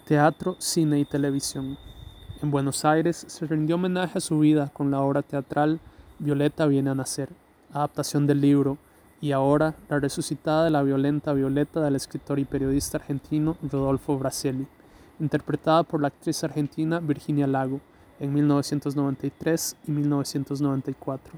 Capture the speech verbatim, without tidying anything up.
Teatro, cine y televisión. En Buenos Aires se rindió homenaje a su vida con la obra teatral Violeta viene a nacer, adaptación del libro, y ahora la resucitada de la violenta Violeta del escritor y periodista argentino Rodolfo Braselli, interpretada por la actriz argentina Virginia Lago en mil novecientos noventa y tres y mil novecientos noventa y cuatro.